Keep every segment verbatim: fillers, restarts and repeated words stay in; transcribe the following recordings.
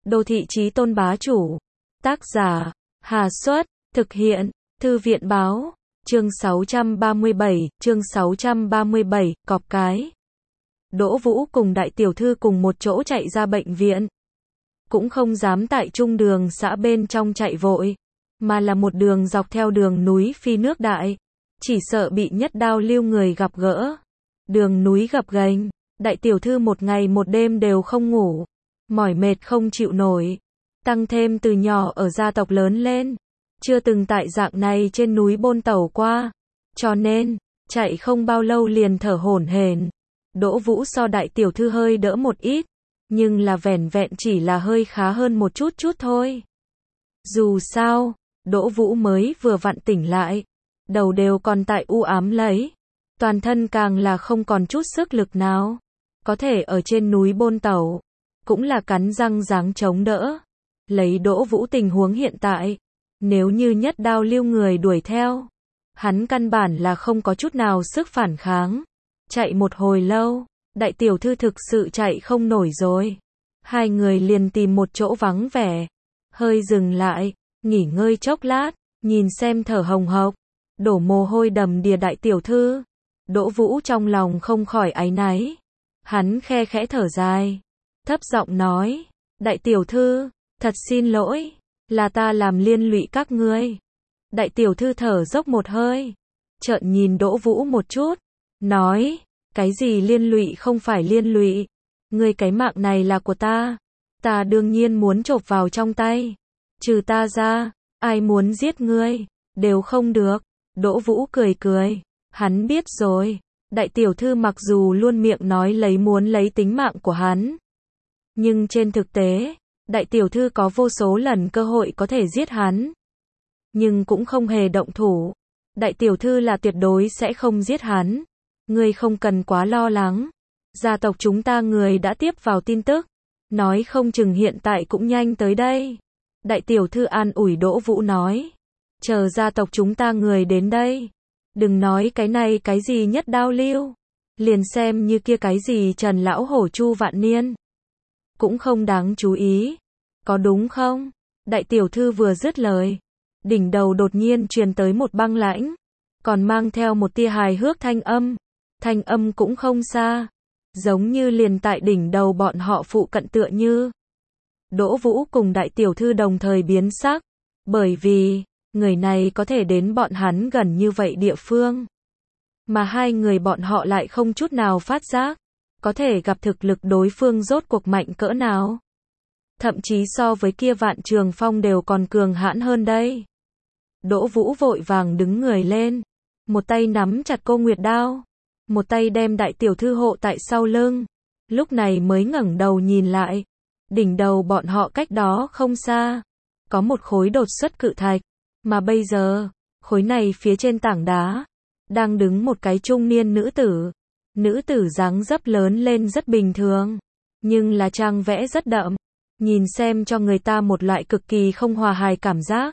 Đô thị chí tôn bá chủ. Tác giả, Hà Xuất, thực hiện, Thư viện báo, chương sáu trăm ba mươi bảy, chương sáu trăm ba mươi bảy, cọp cái. Đỗ Vũ cùng đại tiểu thư cùng một chỗ chạy ra bệnh viện. Cũng không dám tại trung đường xã bên trong chạy vội, mà là một đường dọc theo đường núi phi nước đại. Chỉ sợ bị nhất đao lưu người gặp gỡ. Đường núi gập ghềnh, đại tiểu thư một ngày một đêm đều không ngủ, mỏi mệt không chịu nổi. Tăng thêm từ nhỏ ở gia tộc lớn lên, chưa từng tại dạng này trên núi bôn tẩu qua, cho nên, chạy không bao lâu liền thở hổn hển. Đỗ Vũ so đại tiểu thư hơi đỡ một ít, nhưng là vẻn vẹn chỉ là hơi khá hơn một chút chút thôi. Dù sao, Đỗ Vũ mới vừa vặn tỉnh lại, đầu đều còn tại u ám lấy, toàn thân càng là không còn chút sức lực nào, có thể ở trên núi bôn tẩu, cũng là cắn răng giáng chống đỡ. Lấy Đỗ Vũ tình huống hiện tại, nếu như nhất đao lưu người đuổi theo, hắn căn bản là không có chút nào sức phản kháng. Chạy một hồi lâu, đại tiểu thư thực sự chạy không nổi rồi. Hai người liền tìm một chỗ vắng vẻ, hơi dừng lại, nghỉ ngơi chốc lát, nhìn xem thở hồng hộc, đổ mồ hôi đầm đìa đại tiểu thư. Đỗ Vũ trong lòng không khỏi áy náy. Hắn khe khẽ thở dài, thấp giọng nói, đại tiểu thư, thật xin lỗi, là ta làm liên lụy các ngươi. Đại tiểu thư thở dốc một hơi, trợn nhìn Đỗ Vũ một chút, nói, cái gì liên lụy không phải liên lụy, ngươi cái mạng này là của ta, ta đương nhiên muốn chộp vào trong tay, trừ ta ra, ai muốn giết ngươi, đều không được. Đỗ Vũ cười cười, hắn biết rồi, đại tiểu thư mặc dù luôn miệng nói lấy muốn lấy tính mạng của hắn, nhưng trên thực tế, đại tiểu thư có vô số lần cơ hội có thể giết hắn, nhưng cũng không hề động thủ. Đại tiểu thư là tuyệt đối sẽ không giết hắn, ngươi không cần quá lo lắng. Gia tộc chúng ta người đã tiếp vào tin tức, nói không chừng hiện tại cũng nhanh tới đây. Đại tiểu thư an ủi Đỗ Vũ nói, chờ gia tộc chúng ta người đến đây, đừng nói cái này cái gì nhất đao lưu, liền xem như kia cái gì Trần lão hổ Chu Vạn Niên, cũng không đáng chú ý, có đúng không? Đại tiểu thư vừa dứt lời, đỉnh đầu đột nhiên truyền tới một băng lãnh, còn mang theo một tia hài hước thanh âm. Thanh âm cũng không xa, giống như liền tại đỉnh đầu bọn họ phụ cận tựa như. Đỗ Vũ cùng đại tiểu thư đồng thời biến sắc, bởi vì, người này có thể đến bọn hắn gần như vậy địa phương, mà hai người bọn họ lại không chút nào phát giác, có thể gặp thực lực đối phương rốt cuộc mạnh cỡ nào. Thậm chí so với kia Vạn Trường Phong đều còn cường hãn hơn đây. Đỗ Vũ vội vàng đứng người lên, một tay nắm chặt cô Nguyệt đao, một tay đem đại tiểu thư hộ tại sau lưng, lúc này mới ngẩng đầu nhìn lại, đỉnh đầu bọn họ cách đó không xa, có một khối đột xuất cự thạch, mà bây giờ, khối này phía trên tảng đá, đang đứng một cái trung niên nữ tử. Nữ tử dáng dấp lớn lên rất bình thường, nhưng là trang vẽ rất đậm, nhìn xem cho người ta một loại cực kỳ không hòa hài cảm giác.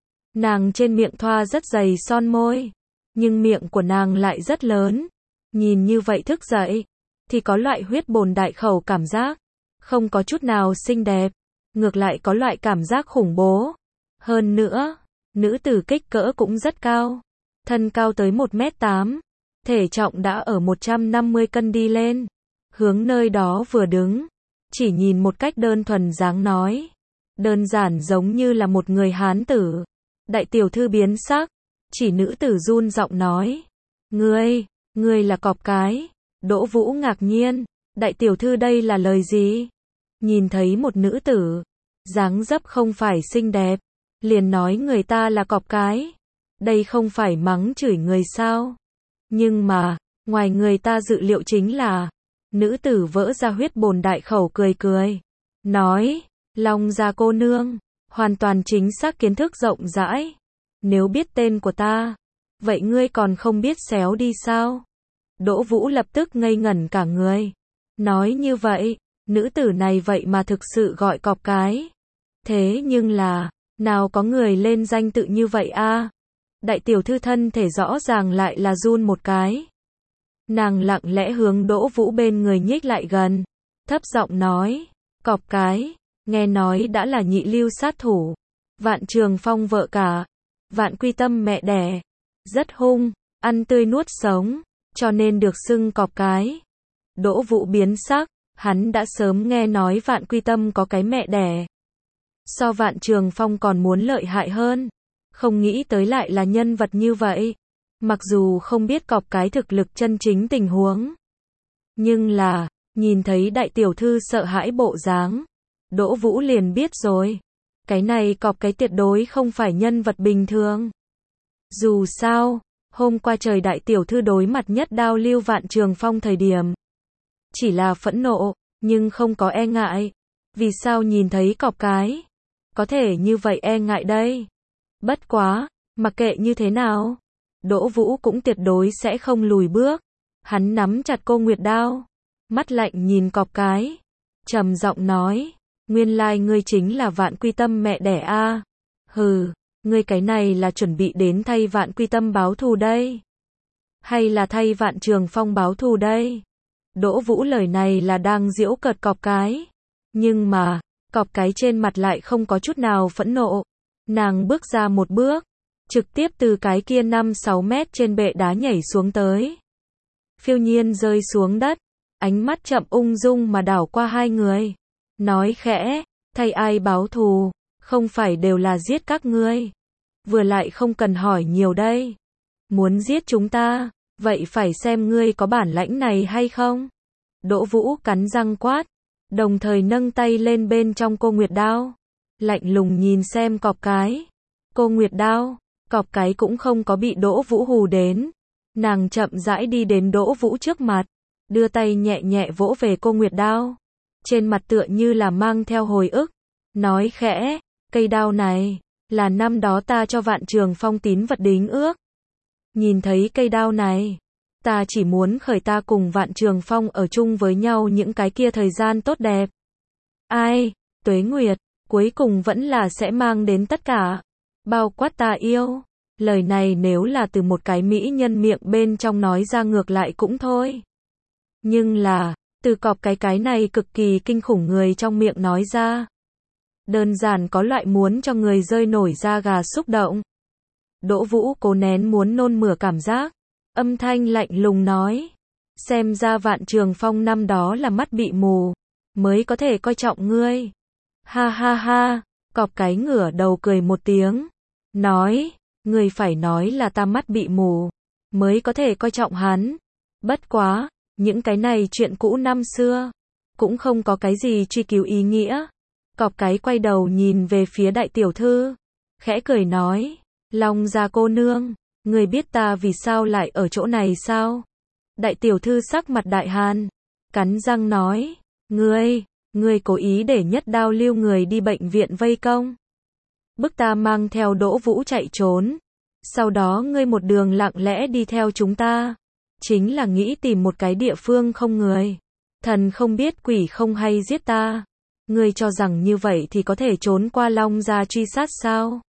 Nàng trên miệng thoa rất dày son môi, nhưng miệng của nàng lại rất lớn, nhìn như vậy thức dậy, thì có loại huyết bồn đại khẩu cảm giác, không có chút nào xinh đẹp, ngược lại có loại cảm giác khủng bố. Hơn nữa, nữ tử kích cỡ cũng rất cao, thân cao tới một mét tám, thể trọng đã ở một trăm năm mươi cân đi lên, hướng nơi đó vừa đứng, chỉ nhìn một cách đơn thuần dáng nói, đơn giản giống như là một người Hán tử. Đại tiểu thư biến sắc, chỉ nữ tử run giọng nói, ngươi, ngươi là cọp cái. Đỗ Vũ ngạc nhiên, đại tiểu thư đây là lời gì? Nhìn thấy một nữ tử, dáng dấp không phải xinh đẹp, liền nói người ta là cọp cái, đây không phải mắng chửi người sao? Nhưng mà, ngoài người ta dự liệu chính là, nữ tử vỡ ra huyết bồn đại khẩu cười cười, nói, Long gia cô nương, hoàn toàn chính xác kiến thức rộng rãi, nếu biết tên của ta, vậy ngươi còn không biết xéo đi sao? Đỗ Vũ lập tức ngây ngẩn cả người, nói như vậy, nữ tử này vậy mà thực sự gọi cọp cái. Thế nhưng là, nào có người lên danh tự như vậy a? Đại tiểu thư thân thể rõ ràng lại là run một cái. Nàng lặng lẽ hướng Đỗ Vũ bên người nhích lại gần, thấp giọng nói, cọp cái, nghe nói đã là nhị lưu sát thủ. Vạn Trường Phong vợ cả, Vạn Quy Tâm mẹ đẻ, rất hung, ăn tươi nuốt sống, cho nên được xưng cọp cái. Đỗ Vũ biến sắc, hắn đã sớm nghe nói Vạn Quy Tâm có cái mẹ đẻ. So Vạn Trường Phong còn muốn lợi hại hơn, không nghĩ tới lại là nhân vật như vậy. Mặc dù không biết cọp cái thực lực chân chính tình huống, nhưng là, nhìn thấy đại tiểu thư sợ hãi bộ dáng, Đỗ Vũ liền biết rồi. Cái này cọp cái tuyệt đối không phải nhân vật bình thường. Dù sao, hôm qua trời đại tiểu thư đối mặt nhất đao lưu Vạn Trường Phong thời điểm, chỉ là phẫn nộ, nhưng không có e ngại. Vì sao nhìn thấy cọp cái, có thể như vậy e ngại đây? Bất quá, mặc kệ như thế nào, Đỗ Vũ cũng tuyệt đối sẽ không lùi bước. Hắn nắm chặt cô Nguyệt đao, mắt lạnh nhìn cọp cái, trầm giọng nói, nguyên lai ngươi chính là Vạn Quy Tâm mẹ đẻ a. Hừ, ngươi cái này là chuẩn bị đến thay Vạn Quy Tâm báo thù đây? Hay là thay Vạn Trường Phong báo thù đây? Đỗ Vũ lời này là đang giễu cợt cọp cái. Nhưng mà, cọp cái trên mặt lại không có chút nào phẫn nộ. Nàng bước ra một bước, trực tiếp từ cái kia năm sáu mét trên bệ đá nhảy xuống tới. Phiêu nhiên rơi xuống đất, ánh mắt chậm ung dung mà đảo qua hai người. Nói khẽ, thay ai báo thù, không phải đều là giết các ngươi. Vừa lại không cần hỏi nhiều đây. Muốn giết chúng ta, vậy phải xem ngươi có bản lãnh này hay không? Đỗ Vũ cắn răng quát, đồng thời nâng tay lên bên trong cô Nguyệt đao. Lạnh lùng nhìn xem cọp cái. Cô Nguyệt đao, cọp cái cũng không có bị Đỗ Vũ hù đến. Nàng chậm rãi đi đến Đỗ Vũ trước mặt, đưa tay nhẹ nhẹ vỗ về cô Nguyệt đao. Trên mặt tựa như là mang theo hồi ức, nói khẽ, cây đao này, là năm đó ta cho Vạn Trường Phong tín vật đính ước. Nhìn thấy cây đao này, ta chỉ muốn khởi ta cùng Vạn Trường Phong ở chung với nhau những cái kia thời gian tốt đẹp. Ai, Tuế Nguyệt, cuối cùng vẫn là sẽ mang đến tất cả, bao quát ta yêu. Lời này nếu là từ một cái mỹ nhân miệng bên trong nói ra ngược lại cũng thôi. Nhưng là, từ cọp cái cái này cực kỳ kinh khủng người trong miệng nói ra, đơn giản có loại muốn cho người rơi nổi da gà xúc động. Đỗ Vũ cố nén muốn nôn mửa cảm giác, âm thanh lạnh lùng nói, xem ra Vạn Trường Phong năm đó là mắt bị mù, mới có thể coi trọng ngươi. Ha ha ha, cọp cái ngửa đầu cười một tiếng, nói, ngươi phải nói là ta mắt bị mù, mới có thể coi trọng hắn. Bất quá, những cái này chuyện cũ năm xưa, cũng không có cái gì truy cứu ý nghĩa. Cọp cái quay đầu nhìn về phía đại tiểu thư, khẽ cười nói, Long gia cô nương, người biết ta vì sao lại ở chỗ này sao? Đại tiểu thư sắc mặt đại hàn, cắn răng nói, ngươi, ngươi cố ý để nhất đao lưu người đi bệnh viện vây công, bức ta mang theo Đỗ Vũ chạy trốn, sau đó ngươi một đường lặng lẽ đi theo chúng ta, chính là nghĩ tìm một cái địa phương không người, thần không biết quỷ không hay giết ta. Ngươi cho rằng như vậy thì có thể trốn qua Long gia truy sát sao?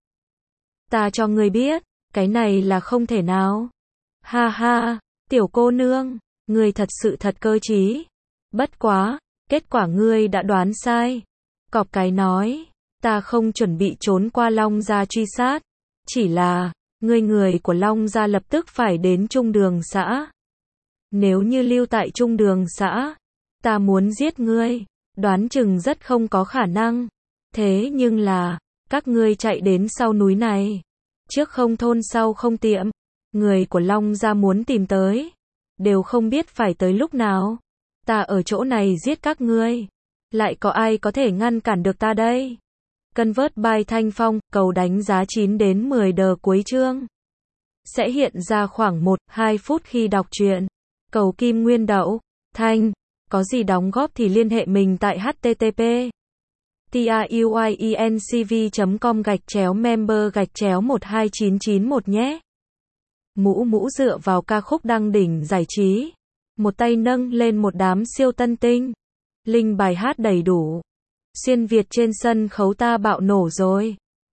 Ta cho ngươi biết, cái này là không thể nào. Ha ha, tiểu cô nương, ngươi thật sự thật cơ trí. Bất quá, kết quả ngươi đã đoán sai. Cọp cái nói, ta không chuẩn bị trốn qua Long gia truy sát, chỉ là, ngươi người của Long gia lập tức phải đến Trung Đường xã. Nếu như lưu tại Trung Đường xã, ta muốn giết ngươi, đoán chừng rất không có khả năng. Thế nhưng là, các ngươi chạy đến sau núi này, trước không thôn sau không tiệm, người của Long gia muốn tìm tới, đều không biết phải tới lúc nào. Ta ở chỗ này giết các ngươi, lại có ai có thể ngăn cản được ta đây? Convert by Thanh Phong, cầu đánh giá chín đến mười đờ cuối chương. Sẽ hiện ra khoảng một đến hai phút khi đọc truyện. Cầu Kim Nguyên Đậu, Thanh, có gì đóng góp thì liên hệ mình tại http truyencv chấm com gạch chéo member gạch chéo một hai chín chín một nhé. Mũ mũ dựa vào ca khúc đăng đỉnh giải trí, một tay nâng lên một đám siêu tân tinh, linh bài hát đầy đủ, xuyên Việt trên sân khấu ta bạo nổ rồi.